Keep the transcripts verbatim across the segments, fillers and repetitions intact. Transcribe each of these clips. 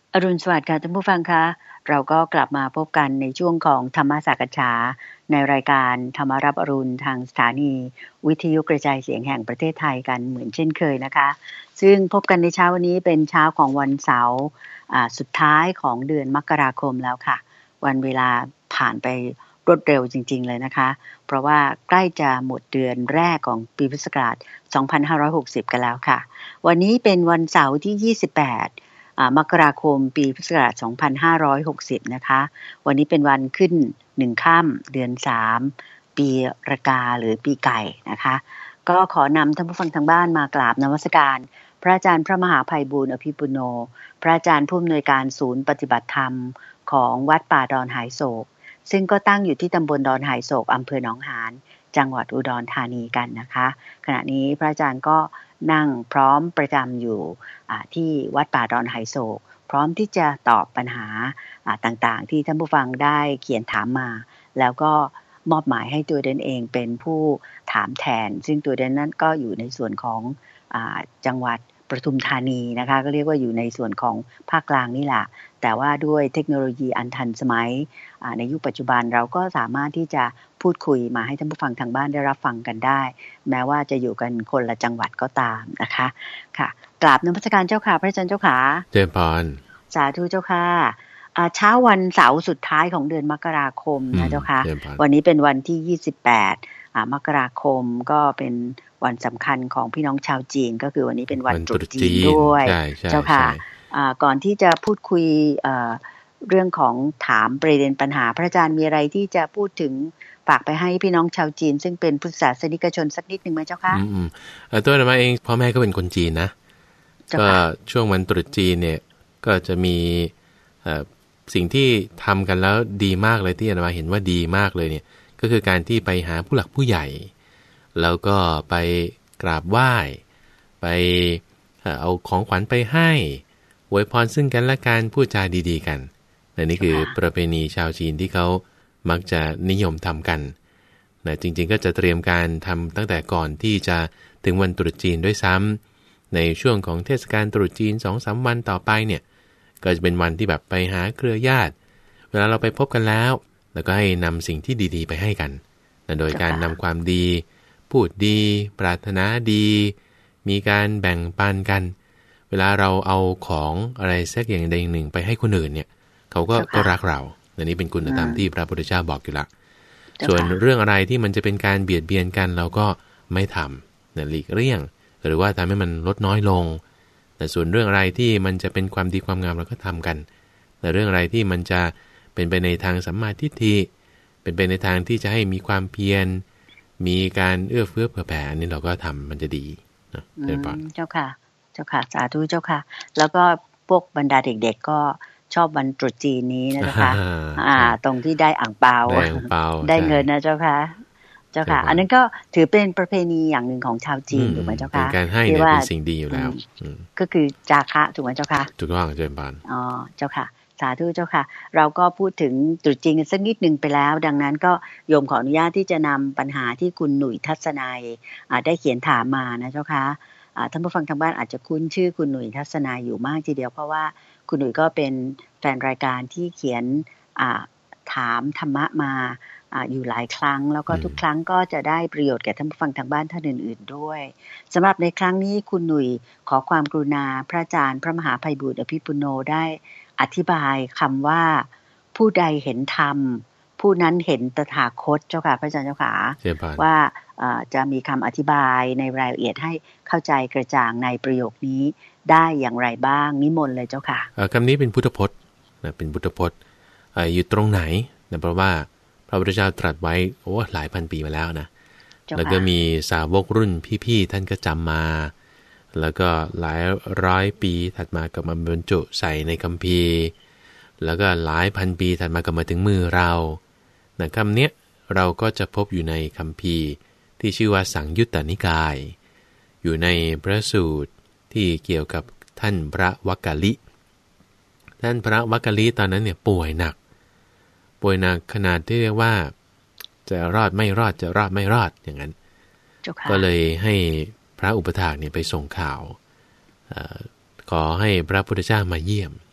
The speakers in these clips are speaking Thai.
อรุณสวัสดิ์ค่ะท่านผู้ฟังคะเราก็กลับมาพบกันในช่วงของธรรมสักฉาในรายการธรรมรับอรุณทางสถานีวิทยุกระจายเสียงแห่งประเทศไทยกันเหมือนเช่นเคยนะคะซึ่งพบกันในเช้าวันนี้เป็นเช้าของวันเสาร์สุดท้ายของเดือนมกราคมแล้วค่ะวันเวลาผ่านไปรวดเร็วจริงๆเลยนะคะเพราะว่าใกล้จะหมดเดือนแรกของปีพุทธศักราชสองพันห้าร้อยหกสิบกันแล้วค่ะวันนี้เป็นวันเสาร์ที่ยี่สิบแปดมกราคมปีพุทธศักราชสองพันห้าร้อยหกสิบนะคะวันนี้เป็นวันขึ้นหนึ่งค่ำเดือนสามปีรากาหรือปีไก่นะคะก็ขอนำท่านผู้ฟังทางบ้านมากราบนมัสการพระอาจารย์พระมหาไพบูลย์อภิปุโนพระอาจารย์ผู้อำนวยการศูนย์ปฏิบัติธรรมของวัดป่าดอนหายโศกซึ่งก็ตั้งอยู่ที่ตำบลดอนหายโศกอำเภอหนองหานจังหวัดอุดรธานีกันนะคะขณะนี้พระอาจารย์ก็นั่งพร้อมประจำอยู่ที่วัดป่าดอนหายโศกพร้อมที่จะตอบปัญหาต่างๆที่ท่านผู้ฟังได้เขียนถามมาแล้วก็มอบหมายให้ตัวเดนเองเป็นผู้ถามแทนซึ่งตัวเดนนั้นก็อยู่ในส่วนของจังหวัดปทุมธานีนะคะก็เรียกว่าอยู่ในส่วนของภาคกลางนี่แหละแต่ว่าด้วยเทคโนโลยีอันทันสมัยในยุคปัจจุบันเราก็สามารถที่จะพูดคุยมาให้ท่านผู้ฟังทางบ้านได้รับฟังกันได้แม้ว่าจะอยู่กันคนละจังหวัดก็ตามนะคะค่ะกราบนมัสการเจ้าค่ะพระอาจารย์เจ้าค่ะเจริญพรสาธุเจ้าค่ะเช้าวันเสาร์สุดท้ายของเดือนมกราคมนะเจ้าค่ะวันนี้เป็นวันที่ยี่สิบแปดมกราคมก็เป็นวันสำคัญของพี่น้องชาวจีนก็คือวันนี้เป็นวันตรุษจีนด้วยเจ้าค่ะก่อนที่จะพูดคุยเรื่องของถามประเด็นปัญหาพระอาจารย์มีอะไรที่จะพูดถึงฝากไปให้พี่น้องชาวจีนซึ่งเป็นพุทธศาสนิกชนสักนิดนึงไหมเจ้าค่ะอืมตัวเราเองพ่อแม่ก็เป็นคนจีนนะก็ช่วงวันตรุษจีนเนี่ยก็จะมีสิ่งที่ทำกันแล้วดีมากเลยที่อาตมาเห็นว่าดีมากเลยเนี่ยก็คือการที่ไปหาผู้หลักผู้ใหญ่แล้วก็ไปกราบไหว้ไปเอาของขวัญไปให้อวยพรซึ่งกันและกันพูดจาดีๆกันนี่คือประเพณีชาวจีนที่เขามักจะนิยมทำกันนะจริงๆก็จะเตรียมการทำตั้งแต่ก่อนที่จะถึงวันตรุษจีนด้วยซ้ำในช่วงของเทศกาลตรุษจีน สองถึงสาม วันต่อไปเนี่ยก็จะเป็นวันที่แบบไปหาเครือญาติเวลาเราไปพบกันแล้วแล้วก็ให้นำสิ่งที่ดีๆไปให้กันนะโดยการนำความดีพูดดีปรารถนาดีมีการแบ่งปันกันเวลาเราเอาของอะไรสักอย่างใดอย่างหนึ่งไปให้คนอื่นเนี่ยเขาก็ก็รักเราอันนี้เป็นคุณธรรมที่พระพุทธเจ้าบอกอยู่ละส่วนเรื่องอะไรที่มันจะเป็นการเบียดเบียนกันเราก็ไม่ทำนะหลีกเลี่ยงหรือว่าทำให้มันลดน้อยลงแต่ส่วนเรื่องอะไรที่มันจะเป็นความดีความงามเราก็ทำกันแต่เรื่องอะไรที่มันจะเป็นไปในทางสัมมาทิฏฐิเป็นไปในทางที่จะให้มีความเพียรมีการเอื้อเฟื้อเผื่อแผ่อันนี้เราก็ทำมันจะดีนะเจ้าค่ะเจ้าค่ะเจ้าค่ะสาธุเจ้าค่ะแล้วก็พวกบรรดาเด็กๆก็ชอบวันตรุษจีนนี้นะเจ้าค่ะอ่าตรงที่ได้อ่างเปาได้เงินนะเจ้าค่ะเจ้าค่ะอันนั้นก็ถือเป็นประเพณีอย่างหนึ่งของชาวจีนถูกไหมเจ้าค่ะเป็นการให้เนี่ยเป็นสิ่งดีอยู่แล้วก็คือจาคะถูกไหมเจ้าค่ะถูกต้องเจ้าปานอ๋อเจ้าค่ะสาธุเจ้าค่ะเราก็พูดถึงตรุษจีนกันสักนิดนึงไปแล้วดังนั้นก็โยมขออนุญาตที่จะนำปัญหาที่คุณหนุ่ยทัศนัยได้เขียนถามมานะเจ้าค่ะท่านผู้ฟังทางบ้านอาจจะคุ้นชื่อคุณหนุ่ยทัศนัยอยู่มากทีเดียวเพราะว่าคุณหนุ่ยก็เป็นแฟนรายการที่เขียนถามธรรมะมาอยู่หลายครั้งแล้วก็ทุกครั้งก็จะได้ประโยชน์แก่ท่านผู้ฟังทางบ้านท่านอื่นๆด้วยสำหรับในครั้งนี้คุณหนุ่ยขอความกรุณาพระอาจารย์พระมหาไพบูลย์อภิปุโนได้อธิบายคำว่าผู้ใดเห็นธรรมผู้นั้นเห็นตถาคตเจ้าค่ะพระอาจารย์เจ้าค่ะว่าจะมีคำอธิบายในรายละเอียดให้เข้าใจกระจ่างในประโยคนี้ได้อย่างไรบ้างนิมนต์เลยเจ้าค่ะคำนี้เป็นพุทธพจน์นะเป็นพุทธพจน์อยู่ตรงไหนนะเพราะว่าพระพุทธเจ้าตรัสไว้โอ้หลายพันปีมาแล้วนะแล้วก็มีสาวกรุ่นพี่ๆท่านก็จำมาแล้วก็หลายร้อยปีถัดมาก็มาบรรจุใส่ในคัมภีร์แล้วก็หลายพันปีถัดมาก็มาถึงมือเรานะคำเนี้ยเราก็จะพบอยู่ในคัมภีร์ที่ชื่อว่าสังยุตตนิกายอยู่ในพระสูตรที่เกี่ยวกับท่านพระวักกะลิท่านพระวักกะลิตอนนั้นเนี่ยป่วยหนักป่วยหนักขนาดที่เรียกว่าจะรอดไม่รอดจะรอดไม่รอดอย่างนั้นก็เลยให้พระอุปถากเนี่ยไปส่งข่าวขอให้พระพุทธเจ้ามาเยี่ยมพ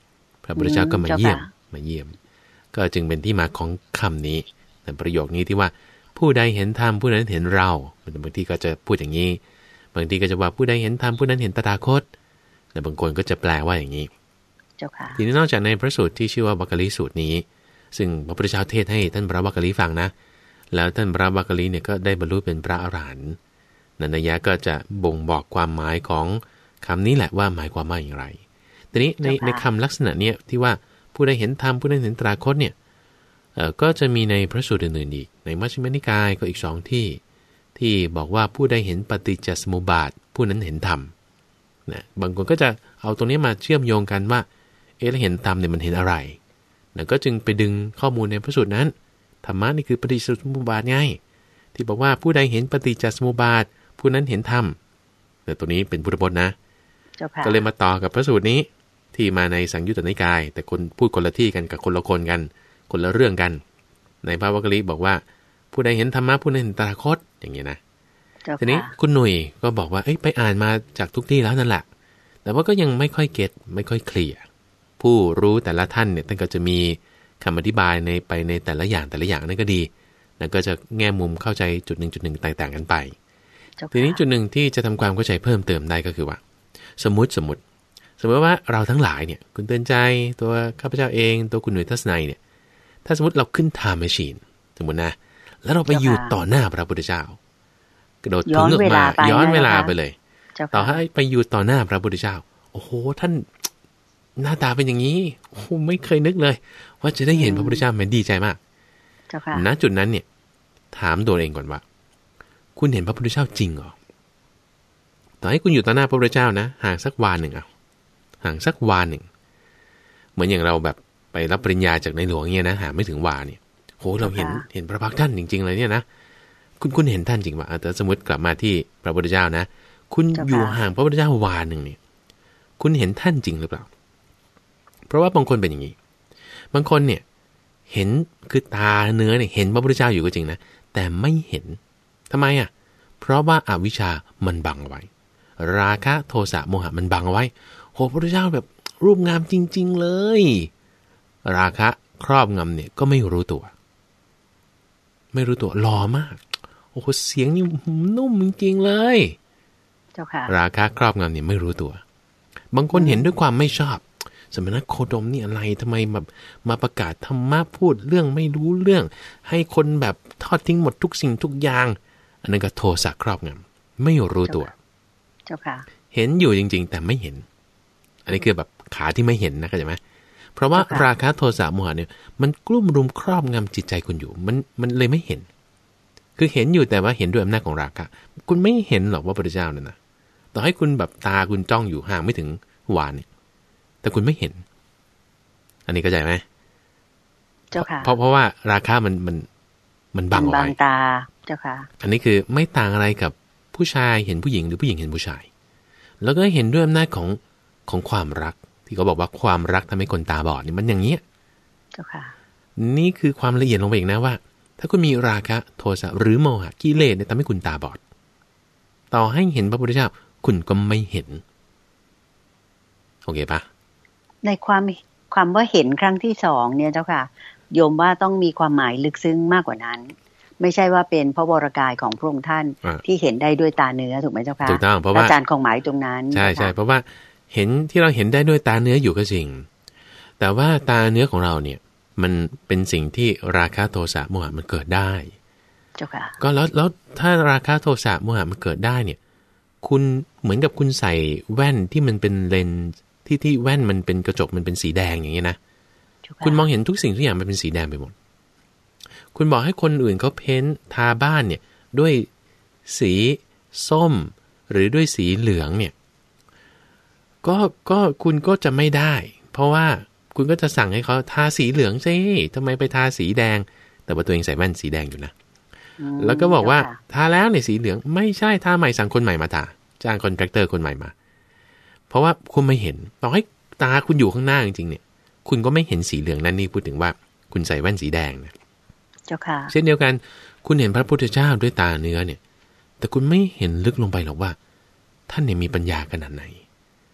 พระพุทธเจ้าก็มาเยี่ยมมาเยี่ยมก็จึงเป็นที่มาของคำนี้ในประโยคนี้ที่ว่าผู้ใดเห็นธรรมผู้นั้นเห็นเราบางทีก็จะพูดอย่างนี้บางทีก็จะว่าผู้ใดเห็นธรรมผู้นั้นเห็นตถาคตแต่บางคนก็จะแปลว่าอย่างนี้ทีนี้นอกจากในพระสูตรที่ชื่อว่าวัคคัลลิสูตรนี้ซึ่งพระพุทธเจ้าเทศให้ท่านพระวัคคัลลิฟังนะแล้วท่านพระวัคคัลลิเนี่ยก็ได้บรรลุเป็นพระอรหันต์นันยะก็จะบ่งบอกความหมายของคำนี้แหละว่าหมายความว่าอย่างไรทีนี้ในในคำลักษณะเนี้ยที่ว่าผู้ใดเห็นธรรมผู้นั้นเห็นตถาคตเนี่ยเอ่อก็จะมีในพระสูตรอื่นๆอีกในมัชฌิมนิกายก็อีกสองที่ที่บอกว่าผู้ใดเห็นปฏิจจสมุปบาทผู้นั้นเห็นธรรมนะบางคนก็จะเอาตรงนี้มาเชื่อมโยงกันว่าเอ๊ะแล้วเห็นธรรมเนี่ยมันเห็นอะไรนะก็จึงไปดึงข้อมูลในพระสูตรนั้นธรรมะนี่คือปฏิจจสมุปบาทไงที่บอกว่าผู้ใดเห็นปฏิจจสมุปบาทผู้นั้นเห็นธรรมแต่ตัวนี้เป็นพุทธพจน์นะก็เลยมาต่อกับพระสูตรนี้ที่มาในสังยุตตนิกายแต่คนพูดคนละที่กันกับคนละคนกันคนละเรื่องกันในพระวัคคัลลิบอกว่าผู้ใดเห็นธรรมะผู้นั้นเห็นตถาคตอย่างนี้นะทีนี้คุณหนุ่ยก็บอกว่าเอ้ยไปอ่านมาจากทุกที่แล้วนั่นแหละแต่ว่าก็ยังไม่ค่อยเก็ตไม่ค่อยเคลียร์ผู้รู้แต่ละท่านเนี่ยท่านก็จะมีคำอธิบายในไปในแต่ละอย่างแต่ละอย่างนั่นก็ดีแล้วก็จะแง่มุมเข้าใจจุดหนึ่งจุดหนึ่งแตกต่างกันไปทีนี้จุดหนึ่งที่จะทำความเข้าใจเพิ่มเติมได้ก็คือว่าสมมติสมมติสมมติว่าเราทั้งหลายเนี่ยคุณเตือนใจตัวข้าพเจ้าเองตัวคุณหนุ่ยทัศนัยเนี่ยถ้าสมมติเราขึ้นไทม์แมชชีนสมมตินะแล้วเราไปอยู่ต่อหน้าพระพุทธเจ้ากระโดดถึงออกมาย้อนเวลาไปเลยต่อให้ไปอยู่ต่อหน้าพระพุทธเจ้าโอ้โหท่านหน้าตาเป็นอย่างนี้โอ้ไม่เคยนึกเลยว่าจะได้เห็นพระพุทธเจ้ามันดีใจมากณจุดนั้นเนี่ยถามตัวเองก่อนว่าคุณเห็นพระพุทธเจ้าจริงเหรอต่อให้คุณอยู่ต่อหน้าพระพุทธเจ้านะห่างสักวาหนึ่งเอาห่างสักวาหนึ่งเหมือนอย่างเราแบบไปรับปริญญาจากในหลวงเงี้ยนะห่างไม่ถึงวาเนี่ยโหเราเห็นเห็นพระพักตร์ท่านจริงๆเลยเนี่ยนะคุณคุณเห็นท่านจริงป่ะแต่สมมติกลับมาที่พระพุทธเจ้านะคุณอยู่ห่างพระพุทธเจ้าวาหนึ่งเนี่ยคุณเห็นท่านจริงหรือเปล่าเพราะว่าบางคนเป็นอย่างนี้บางคนเนี่ยเห็นคือตาเนื้อเนี่ยเห็นพระพุทธเจ้าอยู่ก็จริงนะแต่ไม่เห็นทำไมอ่ะเพราะว่าอวิชชามันบังไว้ราคะโทสะโมหะมันบังเอาไว้โหพระพุทธเจ้าแบบรูปงามจริงๆเลยราคะครอบงำเนี่ยก็ไม่รู้ตัวไม่รู้ตัวหล่อมากโอ้โหเสียงนี่นุ่มจริงๆเลยเจ้าค่ะราคะครอบงำเนี่ยไม่รู้ตัวบางคนเห็นด้วยความไม่ชอบสมณโคดมนี่อะไรทำไมแบบมาประกาศธรรมะพูดเรื่องไม่รู้เรื่องให้คนแบบทอดทิ้งหมดทุกสิ่งทุกอย่างอันนั้นก็โทสะครอบงำไม่รู้ตัวเจ้าค่ะเห็นอยู่จริงๆแต่ไม่เห็นอันนี้คือแบบขาที่ไม่เห็นนะเข้าใจไหมเพราะว่าราคะโทสะโมหะเนี่ยมันกลุ่มรุมครอบงำจิตใจคุณอยู่มันมันเลยไม่เห็นคือเห็นอยู่แต่ว่าเห็นด้วยอำนาจของราคะคุณไม่เห็นหรอกว่าพระพุทธเจ้านั่นนะต่อให้คุณแบบตาคุณจ้องอยู่ห่างไม่ถึงวาเนี่ยแต่คุณไม่เห็นอันนี้เข้าใจไหมเจ้าค่ะเพราะเพราะว่าราคะมันมันมันบังเอาไว้บังตาเจ้าค่ะอันนี้คือไม่ต่างอะไรกับผู้ชายเห็นผู้หญิงหรือผู้หญิงเห็นผู้ชายแล้วก็เห็นด้วยอำนาจของของความรักที่เขาบอกว่าความรักทำให้คนตาบอดนี่มันอย่างนี้เจ้าค่ะนี่คือความละเอียดลงไปอีกนะว่าถ้าคุณมีราคะโทสะหรือโมหะกิเลสเนี่ยทำให้คุณตาบอดต่อให้เห็นพระพุทธเจ้าคุณก็ไม่เห็นโอเคปะในความความว่าเห็นครั้งที่สองเนี่ยเจ้าค่ะโยมว่าต้องมีความหมายลึกซึ้งมากกว่านั้นไม่ใช่ว่าเป็นพระวรกายของพระองค์ท่านที่เห็นได้ด้วยตาเนื้อถูกไหมเจ้าค่ะถูกต้องเพราะว่าอาจารย์ของหมายตรงนั้นใช่ใช่เพราะว่าเห็นที่เราเห็นได้ด้วยตาเนื้ออยู่ก็จริงแต่ว่าตาเนื้อของเราเนี่ยมันเป็นสิ่งที่ราคะโทสะโมหะมันเกิดได้เจ้าค่ะก็แล้วแล้วถ้าราคะโทสะโมหะมันเกิดได้เนี่ยคุณเหมือนกับคุณใส่แว่นที่มันเป็นเลนส์ที่ที่แว่นมันเป็นกระจกมันเป็นสีแดงอย่างเงี้ยนะคุณมองเห็นทุกสิ่งทุกอย่างมันเป็นสีแดงไปหมดคุณบอกให้คนอื่นเขาเพ้นทาบ้านเนี่ยด้วยสีส้มหรือด้วยสีเหลืองเนี่ยก็ก็คุณก็จะไม่ได้เพราะว่าคุณก็จะสั่งให้เขาทาสีเหลืองสิทำไมไปทาสีแดงแต่ว่าตัวเองใส่แว่นสีแดงอยู่นะแล้วก็บอกว่าทาแล้วในสีเหลืองไม่ใช่ทาใหม่สั่งคนใหม่มาทาจ้างคอนแทคเตอร์คนใหม่มาเพราะว่าคุณไม่เห็นต่อให้ตาคุณอยู่ข้างหน้าจริงๆเนี่ยคุณก็ไม่เห็นสีเหลืองนั่นนี่พูดถึงว่าคุณใส่แว่นสีแดงนะเจ้าค่ะเช่นเดียวกันคุณเห็นพระพุทธเจ้าด้วยตาเนื้อเนี่ยแต่คุณไม่เห็นลึกลงไปหรอกว่าท่านเนี่ยมีปัญญาขนาดไหน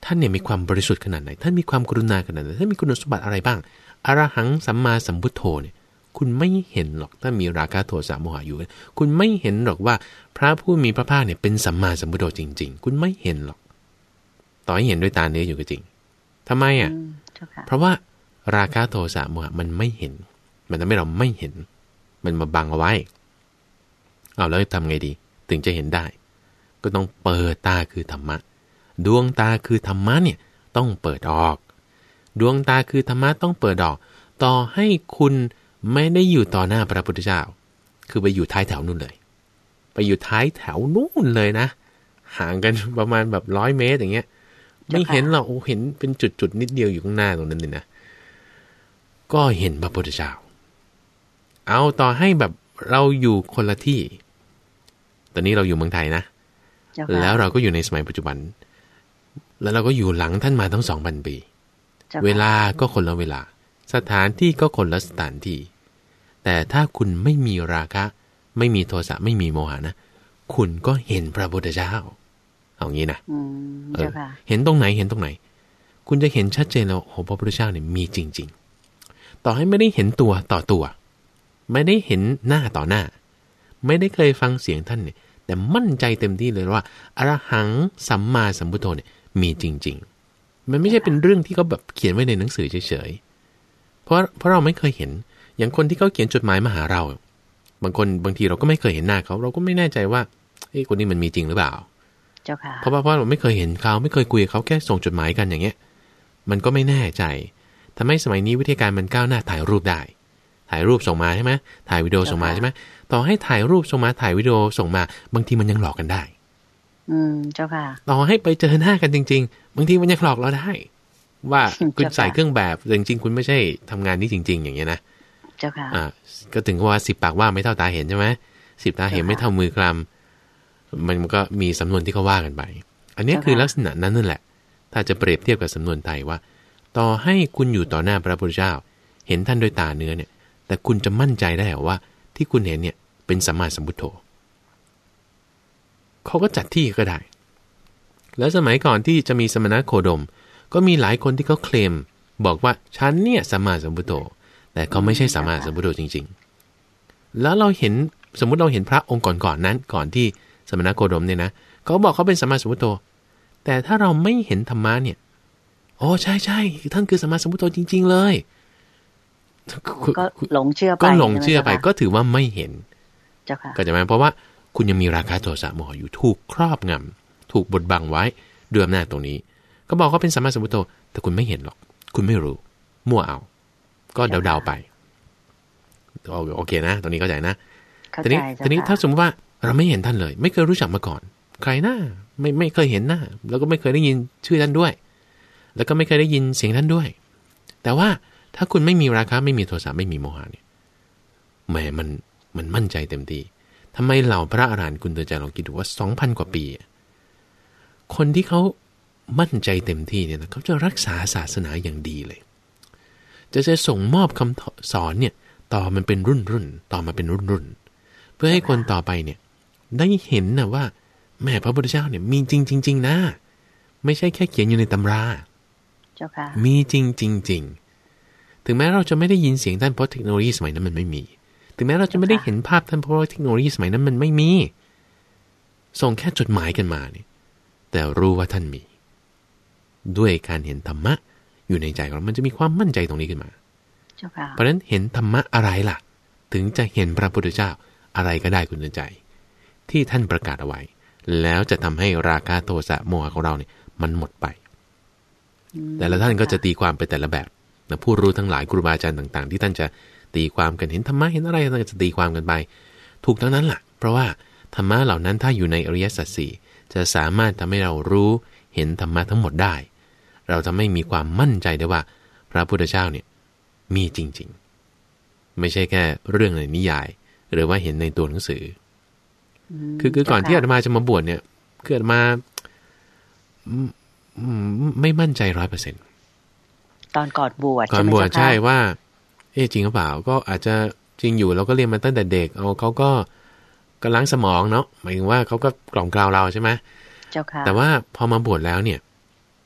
ท่านเนี่ยมีความบริสุทธิ์ขนาดไหนท่านมีความกรุณาขนาดไหนท่านมีคุณสมบัติอะไรบ้างอรหังสัมมาสัมพุทโธเนี่ยคุณไม่เห็นหรอกถ้ามีราคะโทสะโมหะอยู่คุณไม่เห็นหรอกว่าพระผู้มีพระภาคเนี่ยเป็นสัมมาสัมพุทโธจริงๆคุณไม่เห็นหรอกต่อให้เห็นด้วยตาเนื้ออยู่ก็จริงทำไมอ่ะเพราะว่าราคะโทสะโมหะมันไม่เห็นมันทำให้เราไม่เห็นมันมาบังเอาไว้เอาแล้วทำไงดีถึงจะเห็นได้ก็ต้องเปิดตาคือธรรมะดวงตาคือธรรมะเนี่ยต้องเปิดออกดวงตาคือธรรมะต้องเปิดออกต่อให้คุณไม่ได้อยู่ต่อหน้าพระพุทธเจ้าคือไปอยู่ท้ายแถวนู่นเลยไปอยู่ท้ายแถวนู่นเลยนะห่างกันประมาณแบบร้อยเมตรอย่างเงี้ยไม่เห็นหรอกเห็นเป็นจุดๆนิดเดียวอยู่ข้างหน้าตรงนั้นเลยนะก็เห็นพระพุทธเจ้าเอาต่อให้แบบเราอยู่คนละที่ตอนนี้เราอยู่เมืองไทยนะแล้วเราก็อยู่ในสมัยปัจจุบันแล้วเราก็อยู่หลังท่านมาทั้งสองพันปีเวลาก็คนละเวลาสถานที่ก็คนละสถานที่แต่ถ้าคุณไม่มีราคะไม่มีโทสะไม่มีโมหะนะคุณก็เห็นพระพุทธเจ้าเอางี้นะเออเห็นตรงไหนเห็นตรงไหนคุณจะเห็นชัดเจนแล้วโอ้พระพุทธเจ้าเนี่ยมีจริงๆต่อให้ไม่ได้เห็นตัวต่อตัวไม่ได้เห็นหน้าต่อหน้าไม่ได้เคยฟังเสียงท่านเนี่ยแต่มั่นใจเต็มที่เลยว่าอรหังสัมมาสัมพุทโธเนี่ยมีจริงๆมันไม่ใช่เป็นเรื่องที่เขาแบบเขียนไว้ในหนังสือเฉยๆเพราะเพราะเราไม่เคยเห็นอย่างคนที่เขาเขียนจดหมายมาหาเราบางคนบางทีเราก็ไม่เคยเห็นหน้าเขาเราก็ไม่แน่ใจว่าเอ้คนนี้มันมีจริงหรือเปล่าเจ้าค่ะเพราะว่าเพราะเราไม่เคยเห็นเขาไม่เคยคุยกับเขาแค่ส่งจดหมายกันอย่างเงี้ยมันก็ไม่แน่ใจทำให้สมัยนี้วิทยาการมันก้าวหน้าถ่ายรูปได้ถ่ายรูปส่งมาใช่ไหมถ่ายวิดีโอส่งมาใช่ไหมต่อให้ถ่ายรูปส่งมาถ่ายวิดีโอส่งมาบางทีมันยังหลอกกันได้อืมเจ้าค่ะต่อให้ไปเจอหน้ากันจริงๆบางทีมันยังหลอกเราได้ว่าคุณใส่เครื่องแบบแต่จริงๆคุณไม่ใช่ทำงานนี้จริงๆอย่างเงี้ยนะเจ้าค่ะอ่าก็ถึงว่าสิบปากว่าไม่เท่าตาเห็นใช่ไหมสิบตาเห็นไม่เท่ามือกลำมันก็มีสำนวนที่เขาว่ากันไปอันนี้คือลักษณะนั้นนั่นแหละถ้าจะเปรียบเทียบกับสำนวนไทยว่าต่อให้คุณอยู่ต่อหน้าพระพุทธเจ้าเห็นท่านด้วยตาเนื้อเนี่ยแต่คุณจะมั่นใจได้ว่าที่คุณเห็นเนี่ยเป็นสัมมาสัมพุทโธเขาก็จัดที่ก็ได้แล้วสมัยก่อนที่จะมีสมณโคดมก็มีหลายคนที่เขาเคลมบอกว่าฉันเนี่ยสัมมาสัมพุทโธแต่เขาไม่ใช่สัมมาสัมพุทโธจริงๆแล้วเราเห็นสมมุติเราเห็นพระองค์ก่อนๆนั้นก่อนที่สมณโคดมเนี่ยนะเขาบอกเขาเป็นสัมมาสัมพุทโธแต่ถ้าเราไม่เห็นธรรมะเนี่ยโอ้ใช่ใช่ท่านคือสัมมาสัมพุทโธจริงๆเลยก็หลงเชื่อไปก็หลงเชื่อไปก็ถือว่าไม่เห็นเจ้าค่ะก็จะหมายเพราะว่าคุณยังมีราคะโทสะโมหะอยู่ถูกครอบงำถูกบดบังไว้ด้วยอำนาจตรงนี้ก็บอกเขาเป็นสัมมาสัมพุทโธแต่คุณไม่เห็นหรอกคุณไม่รู้มั่วเอาก็เดาๆไปโอเคนะตรงนี้เข้าใจนะทีนี้ทีนี้ถ้าสมมติว่าเราไม่เห็นท่านเลยไม่เคยรู้จักมาก่อนใครหน้าไม่ไม่เคยเห็นหน้าแล้วก็ไม่เคยได้ยินชื่อท่านด้วยแล้วก็ไม่เคยได้ยินเสียงท่านด้วยแต่ว่าถ้าคุณไม่มีราคะไม่มีโทสะไม่มีโมหะเนี่ยแหมมันมันมั่นใจเต็มที่ทำไมเหล่าพระอรหันต์คุณเตือนใจลองคิดดูว่า สองพัน กว่าปีคนที่เขามั่นใจเต็มที่เนี่ยนะเขาจะรักษาศาสนาอย่างดีเลยจะจะส่งมอบคำสอนเนี่ยต่อมันเป็นรุ่นรุ่นต่อมาเป็นรุ่นรุ่นเพื่อให้คนต่อไปเนี่ยได้เห็นนะว่าแม่พระพุทธเจ้าเนี่ยมีจริงจริงๆนะไม่ใช่แค่เขียนอยู่ในตำราเจ้าค่ะมีจริงจริงๆถึงแม้เราจะไม่ได้ยินเสียงท่านเพราะเทคโนโลยีสมัยนั้นมันไม่มีถึงแม้เราจะไม่ได้เห็นภาพท่านเพราะเทคโนโลยีสมัยนั้นมันไม่มีส่งแค่จดหมายกันมาเนี่ยแต่รู้ว่าท่านมีด้วยการเห็นธรรมะอยู่ในใจของเรามันจะมีความมั่นใจตรงนี้ขึ้นมาเพราะฉะนั้นเห็นธรรมะอะไรล่ะถึงจะเห็นพระพุทธเจ้าอะไรก็ได้คุณใจที่ท่านประกาศเอาไว้แล้วจะทำให้ราคะโทสะโมหะของเราเนี่ยมันหมดไปแต่ละท่านก็จะตีความไปแต่ละแบบนะผู้รู้ทั้งหลายครูบาอาจารย์ต่างๆที่ท่านจะตีความกันเห็นธรรมะเห็นอะไรท่านก็จะตีความกันไปถูกทั้งนั้นแหละเพราะว่าธรรมะเหล่านั้นถ้าอยู่ในอริยสัจสี่จะสามารถทำให้เรารู้เห็นธรรมะทั้งหมดได้เราจะไม่มีความมั่นใจได้ว่าพระพุทธเจ้าเนี่ยมีจริงๆไม่ใช่แค่เรื่องในนิยายหรือว่าเห็นในตัวหนังสือคือคือก่อนที่อาตมาจะมาบวชเนี่ยคืออาตมาไม่มั่นใจร้อยเปอร์เซ็นต์ตอนก่อนบวชก่อนบวชใช่ว่าเอ๊ะจริงหรือเปล่าก็อาจจะจริงอยู่เราก็เรียนมาตั้งแต่เด็กเอาเขาก็กำลังสมองเนาะหมายถึงว่าเขาก็กล่อมกล่าวเราใช่ไหมเจ้าค่ะแต่ว่าพอมาบวชแล้วเนี่ย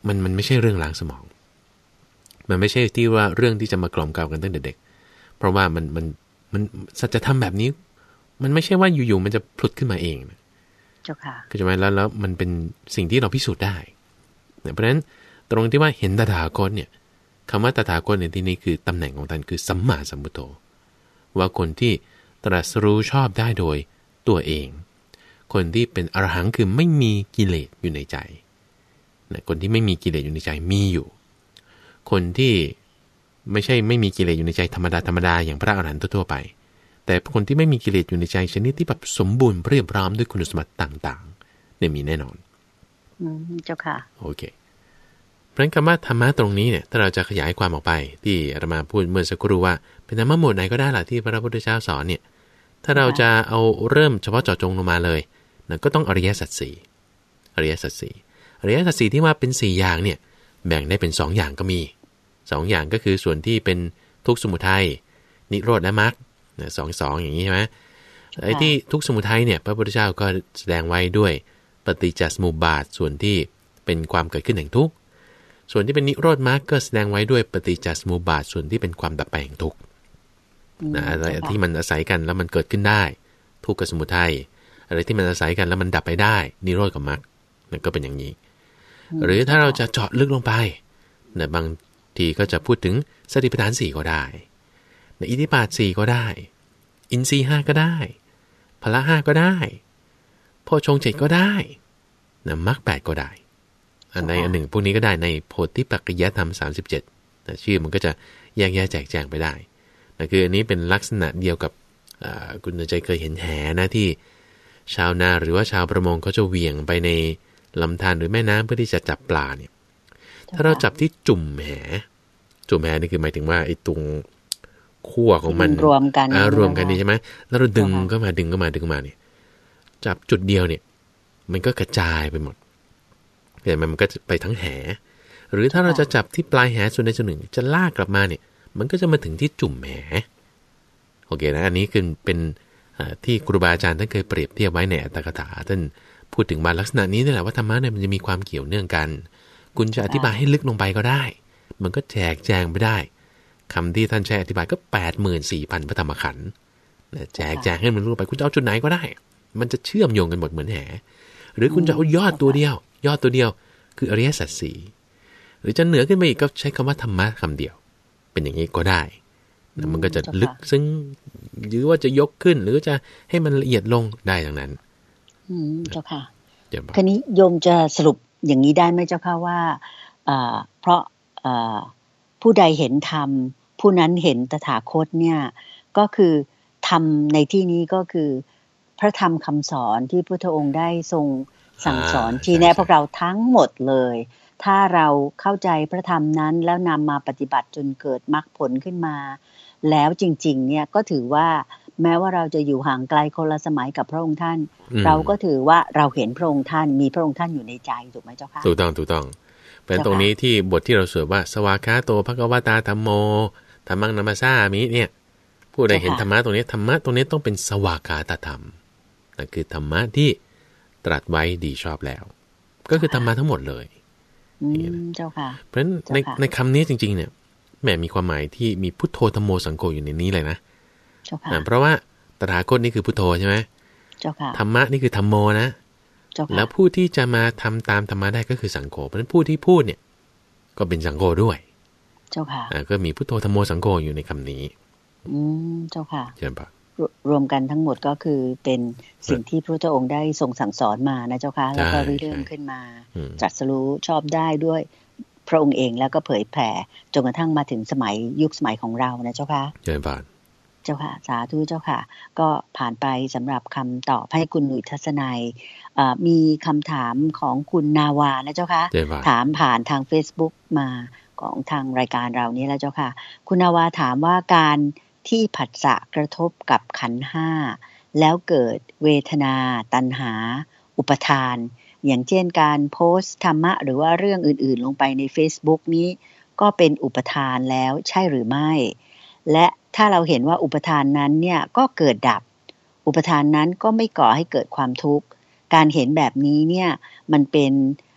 มันมันไม่ใช่เรื่องล้างสมองมันไม่ใช่ที่ว่าเรื่องที่จะมากล่อมเกลากันตั้งแต่เด็กเพราะว่ามันมันมันสัจธรรมแบบนี้มันไม่ใช่ว่าอยู่ๆมันจะพลุดขึ้นมาเองนะเจ้าค่ะก็จะมาแล้วแล้วมันเป็นสิ่งที่เราพิสูจน์ได้เพราะฉะนั้นตรงที่ว่าเห็นตถาคตเนี่ยคำว่าตถาคตในที่นี้คือตำแหน่งของท่านคือสัมมาสัมพุทโธว่าคนที่ตรัสรู้ชอบได้โดยตัวเองคนที่เป็นอรหังคือไม่มีกิเลสอยู่ในใจนะคนที่ไม่มีกิเลสอยู่ในใจมีอยู่คนที่ไม่ใช่ไม่มีกิเลสอยู่ในใจธรรมดาธรรมดาอย่างพระอรหันต์ทั่วไปแต่คนที่ไม่มีกิเลสอยู่ในใจชนิดที่แบบสมบูรณ์เรียบพร้อมด้วยคุณสมบัติต่างๆเนี่ยมีแน่นอนอืมเจ้าค่ะโอเคเพราะฉะนั้นคำว่าธรรมะตรงนี้เนี่ยถ้าเราจะขยายความออกไปที่อาตมาพูดเมื่อสักครู่ว่าเป็นธรรมะหมวดไหนก็ได้ล่ะที่พระพุทธเจ้าสอนเนี่ยถ้าเราจะเอาเริ่มเฉพาะเจาะจงลงมาเลยนะก็ต้องอริยสัจสี่อริยสัจสี่อริยสัจสี่ที่ว่าเป็นสี่อย่างเนี่ยแบ่งได้เป็นสองอย่างก็มีสองอย่างก็คือส่วนที่เป็นทุกข์สมุทัยนิโรธและมรรคนะสองสองอย่างนี้ใช่ไหมไอ้ที่ทุกข์สมุทัยเนี่ยพระพุทธเจ้าก็แสดงไว้ด้วยปฏิจจสมุปบาทส่วนที่เป็นความเกิดขึ้นแห่งทุกข์ส่วนที่เป็นนิโรธมรรคก็แสดงไว้ด้วยปฏิจจสมุปบาทส่วนที่เป็นความดับไปแห่งทุกข์นะอะไรที่มันอาศัยกันแล้วมันเกิดขึ้นได้ทุกข์กับสมุทัยอะไรที่มันอาศัยกันแล้วมันดับไปได้นิโรธกับมรรคนั่นก็เป็นอย่างนี้หรือถ้าเราจะเจาะลึกลงไปนะบางทีก็จะพูดถึงสติปัฏฐานสี่ก็ได้นะอิทธิบาทสี่ก็ได้อินทรีย์ห้าก็ได้พละห้าก็ได้โพชฌงค์เจ็ดก็ได้นะมรรคแปดก็ได้อันใดอันหนึ่งพวกนี้ก็ได้ในโพธิปักขิยธรรมสามสิบเจ็ดนะชื่อมันก็จะแยกแยะแจกแจงไปได้นะคืออันนี้เป็นลักษณะเดียวกับคุณใจเคยเห็นแหนะที่ชาวนาหรือว่าชาวประมงเขาจะเหวี่ยงไปในลำธารหรือแม่น้ำเพื่อที่จะจับปลาเนี่ยถ้าเราจับที่จุ่มแหจุ่มแหนี่คือหมายถึงว่าไอ้ตรงขั้วของมันรวมกันรวมกันนี่ใช่ไหมแล้วเราดึงก็มาดึงก็มาดึงก็มาเนี่ยจับจุดเดียวเนี่ยมันก็กระจายไปหมดเห็นไหมมันก็ไปทั้งแหหรือถ้าเราจะจับที่ปลายแหส่วนใดส่วนหนึ่งจะลากกลับมาเนี่ยมันก็จะมาถึงที่จุ่มแหโอเคนะอันนี้คือเป็นที่ครูบาอาจารย์ท่านเคยเปรียบเทียบไว้ในอัตถกถาท่านพูดถึงบางลักษณะนี้นี่แหละว่าธรรมะเนี่ยมันจะมีความเกี่ยวเนื่องกันคุณจะอธิบายให้ลึกลงไปก็ได้มันก็แจกแจงไปได้คำที่ท่านใช้อธิบายก็ แปดหมื่นสี่พัน พระธรรมขันธ์แจกแจงให้มันรู้ไปคุณจะเอาจุดไหนก็ได้มันจะเชื่อมโยงกันหมดเหมือนแหหรือคุณจะเอายอดตัวเดียวยอดตัวเดียวคืออริยสัจสี่หรือจะเหนือขึ้นไปอีกก็ใช้คำว่าธรรมะคำเดียวเป็นอย่างนี้ก็ได้นะมันก็จะลึกซึ้งหรือว่าจะยกขึ้นหรือจะให้มันละเอียดลงได้ดังนั้นอืมเจ้าค่ะคราวนี้โยมจะสรุปอย่างนี้ได้ไหมเจ้าค่ะว่าเพราะผู้ใดเห็นธรรมผู้นั้นเห็นตถาคตเนี่ยก็คือธรรมในที่นี้ก็คือพระธรรมคำสอนที่พุทธองค์ได้ทรงสั่งสอนชี้แนะพวกเราทั้งหมดเลยถ้าเราเข้าใจพระธรรมนั้นแล้วนำมาปฏิบัติจนเกิดมรรคผลขึ้นมาแล้วจริงๆเนี่ยก็ถือว่าแม้ว่าเราจะอยู่ห่างไกลคนละสมัยกับพระองค์ท่านเราก็ถือว่าเราเห็นพระองค์ท่านมีพระองค์ท่านอยู่ในใจถูกไหมเจ้าค่ะถูกต้องถูกต้องเป็นตรงนี้ที่บทที่เราสวดว่าสวากขาโตภควตาธัมโมธัมมังนัมสสามิเนี่ยผู้ใดเห็นธรรมะตรงนี้ธรรมะตรงนี้ต้องเป็นสวากขาตธรรมนั่นคือธรรมะที่ตรัสไว้ดีชอบแล้วก็คือธรรมะทั้งหมดเลยเจ้าค่ะเพราะฉะนั้นในในคำนี้จริงๆเนี่ยแหมมีความหมายที่มีพุทโธธัมโมสังโฆอยู่ในนี้เลยนะเจ้าค่ะเพราะว่าตถาคตนี่คือพุทโธใช่ไหมเจ้าค่ะธรรมะนี่คือธัมโมนะแล้วผู้ที่จะมาทำตามธรรมะได้ก็คือสังโฆเพราะฉะนั้นผู้ที่พูดเนี่ยก็เป็นสังโฆด้วยเจ้าค่ะก็มีพุทโธธัมโมสังโฆอยู่ในคำนี้อืมเจ้าค่ะเชิญปะรวมกันทั้งหมดก็คือเป็นสิ่งที่พระพุทธองค์ได้ทรงสั่งสอนมานะเจ้าค่ะแล้วก็ริเริ่มขึ้นมาตรัสรู้ชอบได้ด้วยพระองค์เองแล้วก็เผยแผ่จนกระทั่งมาถึงสมัยยุคสมัยของเรานะเจ้าค่ะเชิญปะเจ้าค่ะสาธุเจ้าค่ะก็ผ่านไปสำหรับคำตอบให้คุณหนุ่ยทัศนัยมีคำถามของคุณนาวานะเจ้าค่ะถามผ่านทาง Facebook มาของทางรายการเรานี้แล้วเจ้าค่ะคุณนาวาถามว่าการที่ผัสสะกระทบกับขันธ์ห้าแล้วเกิดเวทนาตัณหาอุปทานอย่างเช่นการโพสต์ธรรมะหรือว่าเรื่องอื่นๆลงไปใน Facebook นี้ก็เป็นอุปทานแล้วใช่หรือไม่และถ้าเราเห็นว่าอุปทานนั้นเนี่ยก็เกิดดับอุปทานนั้นก็ไม่ก่อให้เกิดความทุกข์การเห็นแบบนี้เนี่ยมันเป็น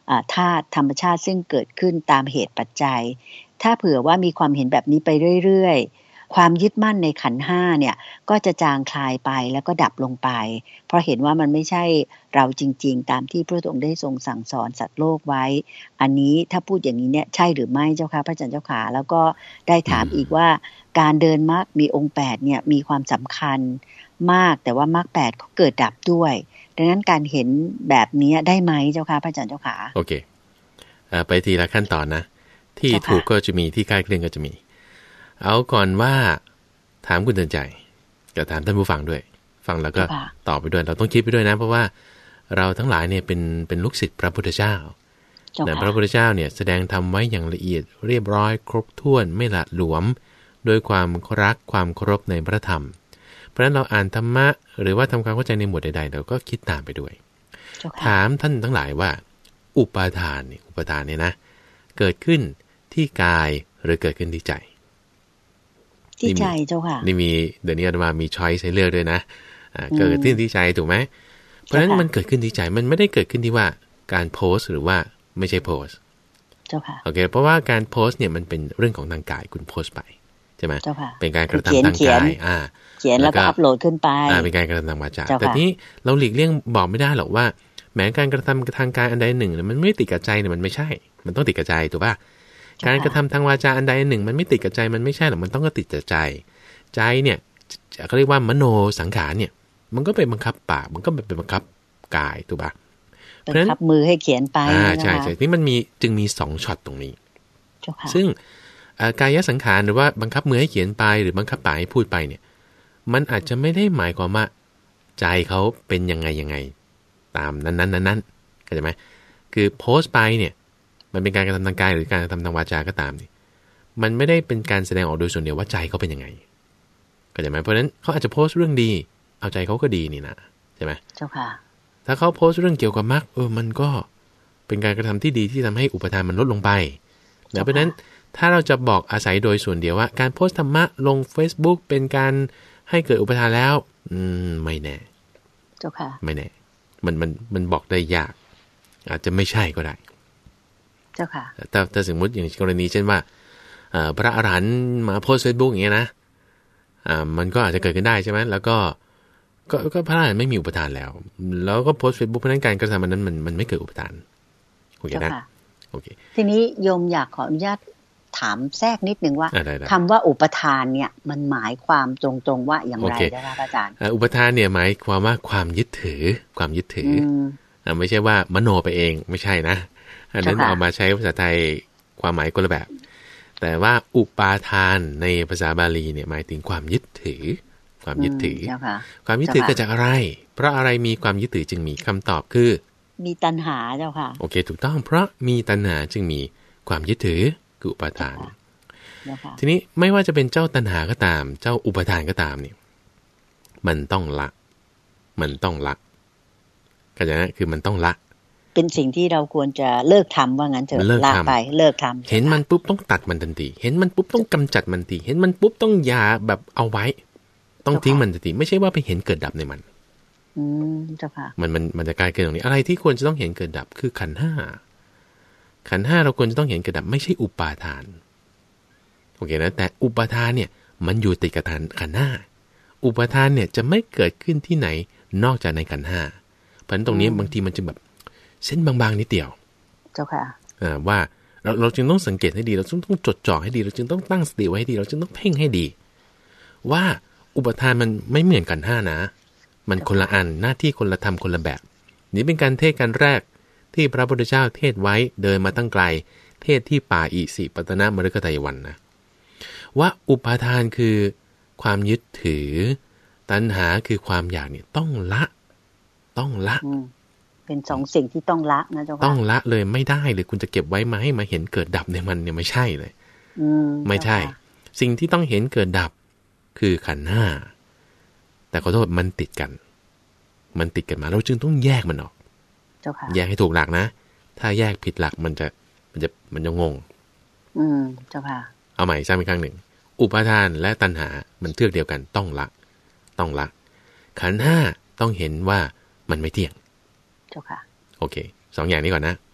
ธาตุธรรมชาติซึ่งเกิดขึ้นตามเหตุปัจจัยถ้าเผื่อว่ามีความเห็นแบบนี้ไปเรื่อยๆความยึดมั่นในขันธ์ห้าเนี่ยก็จะจางคลายไปแล้วก็ดับลงไปเพราะเห็นว่ามันไม่ใช่เราจริงๆตามที่พระองค์ได้ทรงสั่งสอนสัตว์โลกไว้อันนี้ถ้าพูดอย่างนี้เนี่ยใช่หรือไม่เจ้าค่ะพระอาจารย์เจ้าค่ะแล้วก็ได้ถามอีกว่าการเดินมรรคมีองค์แปดเนี่ยมีความสำคัญมากแต่ว่ามรรคแปดก็เกิดดับด้วยดังนั้นการเห็นแบบนี้ได้ไหมเจ้าค่ะพระอาจารย์เจ้าค่ะโอเคไปทีละขั้นตอนนะที่ถูกก็จะมีที่ใกล้เคียงก็จะมีเอาก่อนว่าถามคุณเตือนใจกับถามท่านผู้ฟังด้วยฟังแล้วก็ตอบไปด้วยเราต้องคิดไปด้วยนะเพราะว่าเราทั้งหลายเนี่ยเป็นเป็นลูกศิษย์พระพุทธเจ้าแต่พระพุทธเจ้าเนี่ยแสดงธรรมไว้อย่างละเอียดเรียบร้อยครบถ้วนไม่ละหลวมโดยความรักความเคารพในพระธรรมเพราะฉะนั้นเราอ่านธรรมะหรือว่าทำความเข้าใจในหมวดใดๆเราก็คิดตามไปด้วยถามท่านทั้งหลายว่าอุปาทานเนี่ยอุปาทานเนี่ยนะเกิดขึ้นที่กายหรือเกิดขึ้นที่ใจที่ใจเจ้าค่ะนี่มีเดี๋ยวนี้อาตมามีช้อยส์ให้เลือกด้วยนะเกิดขึ้นที่ใจถูกไหมเพราะฉะนั้นมันเกิดขึ้นที่ใจมันไม่ได้เกิดขึ้นที่ว่าการโพสหรือว่าไม่ใช่โพสเจ้าค่ะโอเคเพราะว่าการโพสเนี่ยมันเป็นเรื่องของทางกายคุณโพสไปใช่ไหมเจ้าค่ะเป็นการกระทำทางกายอ่าเขียนแล้วก็อัพโหลดขึ้นไปอ่าเป็นการกระทำทางวาจาแต่นี้เราหลีกเลี่ยงบอกไม่ได้หรอกว่าแม้การกระทำทางกายอันใดหนึ่งมันไม่ติดกับใจเนี่ยมันไม่ใช่มันต้องติดกับใจถูกป่ะการกระทำทางวาจาอันใดอันหนึ่งมันไม่ติดกับใจมันไม่ใช่หรอกมันต้องก็ติดกับใจใจเนี่ยเขาเรียกว่ามโนสังขารเนี่ยมันก็ไปบังคับปากมันก็ไปบังคับกายถูกป่ะเพราะฉะนั้นบังคับมือให้เขียนไปอ่าใช่ใช่นี่มันมีจึงมีสองช็อตตรงนี้ซึ่งกายสังขารหรือว่าบังคับมือให้เขียนไปหรือบังคับปากให้พูดไปเนี่ยมันอาจจะไม่ได้หมายความว่าใจเขาเป็นยังไงยังไงตามนั้นนั้นนั้นเข้าใจไหมคือโพสต์ไปเนี่ยมันเป็นการกระทำทางกายหรือการกระทำทางวาจาก็ตามนี่มันไม่ได้เป็นการแสดงออกโดยส่วนเดียวว่าใจเขาเป็นยังไงเข้าใจไหมเพราะฉะนั้นเขาอาจจะโพสต์เรื่องดีเอาใจเขาก็ดีนี่นะใช่ไหมเจ้าค่ะถ้าเขาโพสต์เรื่องเกี่ยวกับมรรคเออมันก็เป็นการกระทำที่ดีที่ทำให้อุปทานมันลดลงไปเพราะฉะนั้นถ้าเราจะบอกอาศัยโดยส่วนเดียวว่าการโพสต์ธรรมะลง Facebook เป็นการให้เกิดอุปทานแล้วอืมไม่แน่เจ้าค่ะไม่แน่มันมันมันบอกได้ยากอาจจะไม่ใช่ก็ได้เจ้าค่ะแต่ถ้าสมมติอย่างกรณีเช่นว่าพระอรหันต์มาโพสต์ Facebook อย่างเงี้ยนะอ่ามันก็อาจจะเกิดขึ้นได้ใช่ไหมแล้วก็ก็ก็พระอรหันต์ไม่มีอุปทานแล้วแล้วก็โพสต์ Facebook เพราะนั้นการกระทำนั้นมันมันไม่เกิดอุปทานโอเคนะโอเคทีนี้โยมอยากขออนุญาตถามแทรกนิดนึงว่าคำว่าอุปทานเนี่ยมันหมายความตรงๆว่าอย่างไรนะคะอาจารย์อุปทานเนี่ยหมายความว่าความยึดถือความยึดถือไม่ใช่ว่ามโนไปเองไม่ใช่นะอันนั้นเอามาใช้ภาษาไทยความหมายคนละแบบแต่ว่าอุปาทานในภาษาบาลีเนี่ยหมายถึงความยึดถือความยึดถือความยึดถือเกิดจากอะไรเพราะอะไรมีความยึดถือจึงมีคำตอบคือมีตัณหาเจ้าค่ะโอเคถูกต้องเพราะมีตัณหาจึงมีความยึดถือคืออุปาทานทีนี้ไม่ว่าจะเป็นเจ้าตัณหาก็ตามเจ้าอุปาทานก็ตามเนี่ยมันต้องละมันต้องละเข้าใจนะคือมันต้องละเป็นสิ่งที่เราควรจะเลิกทำว่างั้นเถอะละไปเลิกทำเห็นมันปุ๊บต้องตัดมันทันทีเห็นมันปุ๊บต้องกำจัดมันทันทีเห็นมันปุ๊บต้องอย่าแบบเอาไว้ต้องทิ้งมันทันทีไม่ใช่ว่าไปเห็นเกิดดับในมันอืมเจ้าค่ะมันมันมันจะกลายเป็นตรงนี้อะไรที่ควรจะต้องเห็นเกิดดับคือขันธ์ห้าขันธ์ห้าเราควรจะต้องเห็นเกิดดับไม่ใช่อุปาทานโอเคนะแต่อุปาทานเนี่ยมันอยู่ติดกับขันธ์ห้าอุปาทานเนี่ยจะไม่เกิดขึ้นที่ไหนนอกจากในขันธ์ห้าเพราะฉะนั้นตรงนี้บางทีมันจะแบบเส้นบางๆนิดเดียวเจ้าค่ะอ่าว่าเราเราจึงต้องสังเกตให้ดีเราจึงต้องจดจ่อให้ดีเราจึงต้องตั้งสติไว้ให้ดีเราจึงต้องเพ่งให้ดีว่าอุปทานมันไม่เหมือนกันห้านะมันคนละอันหน้าที่คนละทำคนละแบบนี่เป็นการเทศกันแรกที่พระพุทธเจ้าเทศไว้เดินมาตั้งไกลเทศที่ป่าอิสิปตนมฤคทายวันนะว่าอุปาทานคือความยึดถือตัณหาคือความอยากเนี่ยต้องละต้องละเป็นสองสิ่งที่ต้องละนะเจ้าค่ะต้องละเลยไม่ได้เลยคุณจะเก็บไว้มาให้มาเห็นเกิดดับในมันเนี่ยไม่ใช่เลยไม่ใช่สิ่งที่ต้องเห็นเกิดดับคือขันธ์ห้าแต่ขอโทษมันติดกันมันติดกันมาเราจึงต้องแยกมันออกเจ้าค่ะแยกให้ถูกหลักนะถ้าแยกผิดหลักมันจะมันจะมันจะงงอืมเจ้าค่ะเอาใหม่ซ้ำอีกครั้งหนึ่งอุปาทานและตัณหามันเทือกเดียวกันต้องละต้องละขันธ์ห้าต้องเห็นว่ามันไม่เที่ยงเจ้าค่ะโอเคสองอย่างนี้ก่อนนะ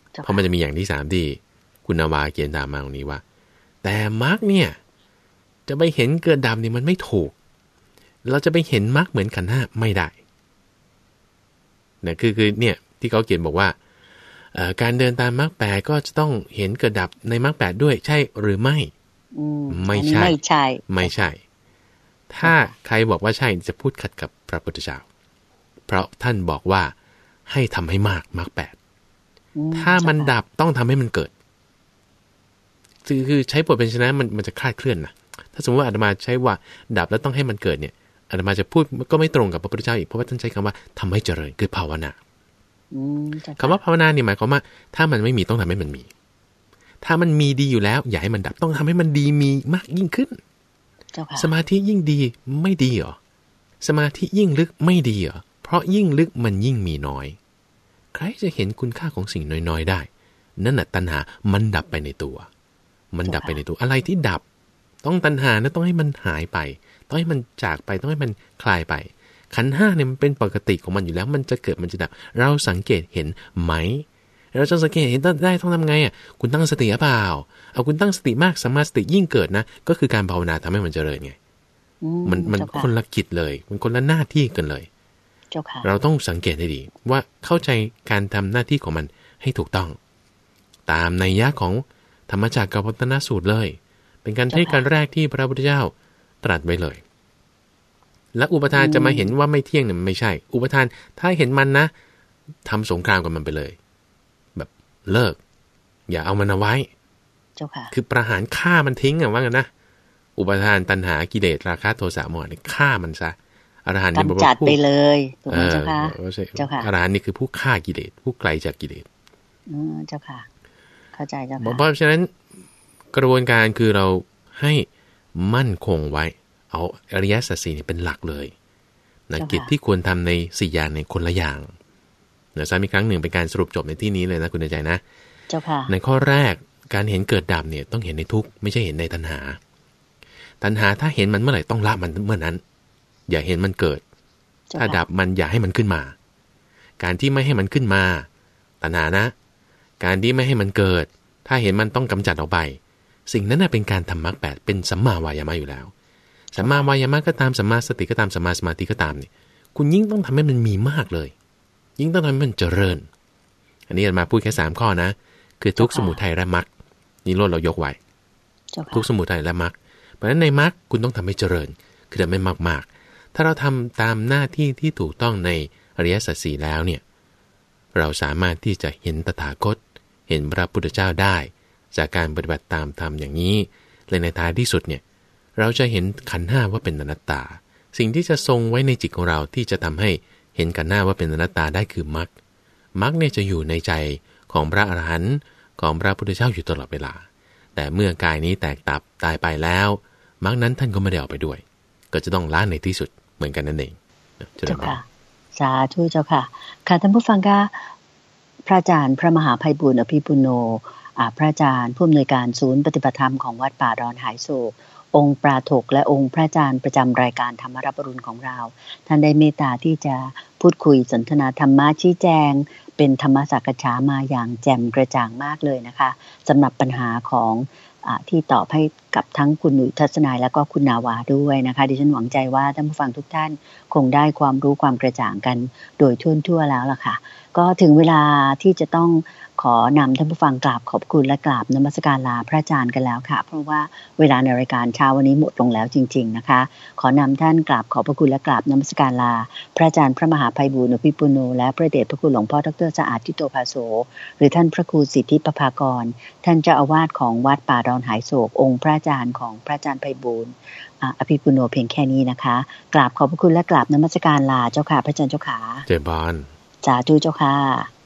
เพราะมันจะมีอย่างที่สามที่คุณนาวาเขียนตามมาตรงนี้ว่าแต่มรรคเนี่ยจะไปเห็นเกิดดับเนี่ยมันไม่ถูกเราจะไปเห็นมรรคเหมือนขันธ์ห้าไม่ได้นะคือคือเนี่ยที่เขาเขียนบอกว่าการเดินตามมรรคแปดก็จะต้องเห็นเกิดดับในมรรคแปดด้วยใช่หรือไม่ไม่ใช่ไม่ใช่ไม่ใช่ถ้าใครบอกว่าใช่จะพูดขัดกับพระพุทธเจ้าเพราะท่านบอกว่าให้ทำให้มากมรรคแปดถ้ามันดับต้องทำให้มันเกิดคือคือใช้บทเป็นชนะมันมันจะคลาดเคลื่อนนะถ้าสมมติว่าอาตมาใช้ว่าดับแล้วต้องให้มันเกิดเนี่ยอาตมาจะพูดก็ไม่ตรงกับพระพุทธเจ้าอีกเพราะว่าท่านใช้คำว่าทำให้เจริญคือภาวนาคำว่าภาวนาเนี่ยหมายความว่าถ้ามันไม่มีต้องทำให้มันมีถ้ามันมีดีอยู่แล้วอย่าให้มันดับต้องทำให้มันดีมีมากยิ่งขึ้นสมาธิยิ่งดีไม่ดีเหรอสมาธิยิ่งลึกไม่ดีเหรอเพราะยิ่งลึกมันยิ่งมีน้อยใครจะเห็นคุณค่าของสิ่งน้อยๆได้นั่นน่ะตัณหามันดับไปในตัวมันดับไปในตัวอะไรที่ดับต้องตัณหานะต้องให้มันหายไปต้องให้มันจากไปต้องให้มันคลายไปขันธ์ห้าเนี่ยมันเป็นปกติของมันอยู่แล้วมันจะเกิดมันจะดับเราสังเกตเห็นไหมเราจะสังเกตเห็นได้ต้องทำไงอ่ะคุณตั้งสติหรือเปล่าเอาคุณตั้งสติมากสัมมาสติยิ่งเกิดนะก็คือการภาวนาทำให้มันเจริญไงมันมันคนละกิจเลยมันคนละหน้าที่กันเลยเราต้องสังเกตให้ดีว่าเข้าใจการทำหน้าที่ของมันให้ถูกต้องตามนัยยะของธรรมจักรกับวัฒนสูตรเลยเป็นการใช้การแรกที่พระพุทธเจ้าตรัสไว้เลยและอุปทานจะมาเห็นว่าไม่เที่ยงเนี่ยไม่ใช่อุปทานถ้าเห็นมันนะทำสงครามกับมันไปเลยแบบเลิกอย่าเอามันเอาไว้คือประหารฆ่ามันทิ้งอ่ะว่างั้นนะอุปทานตัณหากิเลสราคะโทสะโมหะนี่ฆ่ามันซะอรหันต์นี่บอกว่าจัดไปเลยถูกไหมเจ้าค่ะเจ้าค่ะอรหันต์นี่คือผู้ฆ่ากิเลสผู้ไกลจากกิเลสอือเจ้าค่ะเข้าใจเจ้าค่ะเพราะฉะนั้นกระบวนการคือเราให้มั่นคงไว้เอาอริยสัจสี่นี่เป็นหลักเลยนะกิจที่ควรทำในสี่อย่างในคนละอย่างเดี๋ยวซ้ำอีกครั้งหนึ่งเป็นการสรุปจบในที่นี้เลยนะคุณใจนะเจ้าค่ะในข้อแรกการเห็นเกิดดับเนี่ยต้องเห็นในทุกข์ไม่ใช่เห็นในตัณหาตัณหาถ้าเห็นมันเมื่อไหร่ต้องละมันเมื่อนั้นอย่าเห็นมันเกิดถ้าดับมันอย่าให้มันขึ้นมาการที่ไม่ให้มันขึ้นมาตัณหานะการที่ไม่ให้มันเกิดถ้าเห็นมันต้องกำจัดออกไปสิ่งนั้นเป็นการทำมรรคแปดเป็นสัมมาวายามะอยู่แล้วสัมมาวายามะก็ตามสัมมาสติก็ตามสัมมาสมาธิก็ตามเนี่ยคุณยิ่งต้องทำให้มันมีมากเลยยิ่งต้องทำให้มันเจริญอันนี้มาพูดแค่สามข้อนะคือทุกข์สมุทัยและมรรคนี่โลดเรายกไว้ทุกข์สมุทัยและมรรคเพราะฉะนั้นในมรรคคุณต้องทำให้เจริญคือทำให้มากๆถ้าเราทำตามหน้าที่ที่ถูกต้องในอริยสัจสี่แล้วเนี่ยเราสามารถที่จะเห็นตถาคตเห็นพระพุทธเจ้าได้จากการปฏิบัติตามธรรมอย่างนี้เลยในท้ายที่สุดเนี่ยเราจะเห็นขันธ์ห้าว่าเป็นอนัตตาสิ่งที่จะทรงไว้ในจิตของเราที่จะทำให้เห็นขันธ์ห้าว่าเป็นอนัตตาได้คือมรรคมรรคเนี่ยจะอยู่ในใจของพระอรหันต์ของพระพุทธเจ้าอยู่ตลอดเวลาแต่เมื่อกายนี้แตกตับตายไปแล้วมรรคนั้นท่านก็ไม่ได้เอาไปด้วยก็จะต้องละในที่สุดเหมือนกันนั่นเองเจ้าค่ะสาธุเจ้าค่ะค่ะท่านผู้ฟังคะพระอาจารย์พระมหาไพบูลย์อภิปุโนพระอาจารย์ผู้อำนวยการศูนย์ปฏิบัติธรรมของวัดป่าดอนหายโศกองค์ปราถกและองค์พระอาจารย์ประจำรายการธรรมรับอรุณของเราท่านได้เมตตาที่จะพูดคุยสนทนาธรรมะชี้แจงเป็นธรรมสักฉามาอย่างแจ่มกระจ่างมากเลยนะคะสำหรับปัญหาของที่ตอบให้กับทั้งคุณหนุ่ยทัศนัยและก็คุณนาวาด้วยนะคะดิฉันหวังใจว่าท่านผู้ฟังทุกท่านคงได้ความรู้ความกระจ่างกันโดยทั่วทั่วแล้วล่ะค่ะก็ถึงเวลาที่จะต้องขอนำท่านผู้ฟังกราบขอบคุณและกราบนมัสการลาพระอาจารย์กันแล้วค่ะเพราะว่าเวลาในรายการเช้าวันนี้หมดลงแล้วจริงๆนะคะขอนำท่านกราบขอบพระคุณและกราบนมัสการลาพระอาจารย์พระมหาไพบูลย์อภิปุโนและพระเดชพระคุณหลวงพ่อดร.สะอาดทิโตภาโสหรือท่านพระครูสิทธิประภากรท่านเจ้าอาวาสของวัดป่าดอนหายโศกองค์พระอาจารย์ของพระอาจารย์ไพบูลย์อภิปุโนเพียงแค่นี้นะคะกราบขอบพระคุณและกราบนมัสการลาเจ้าค่ะพระอาจารย์เจ้าค่ะเจริญพรสาธุเจ้าค่ะ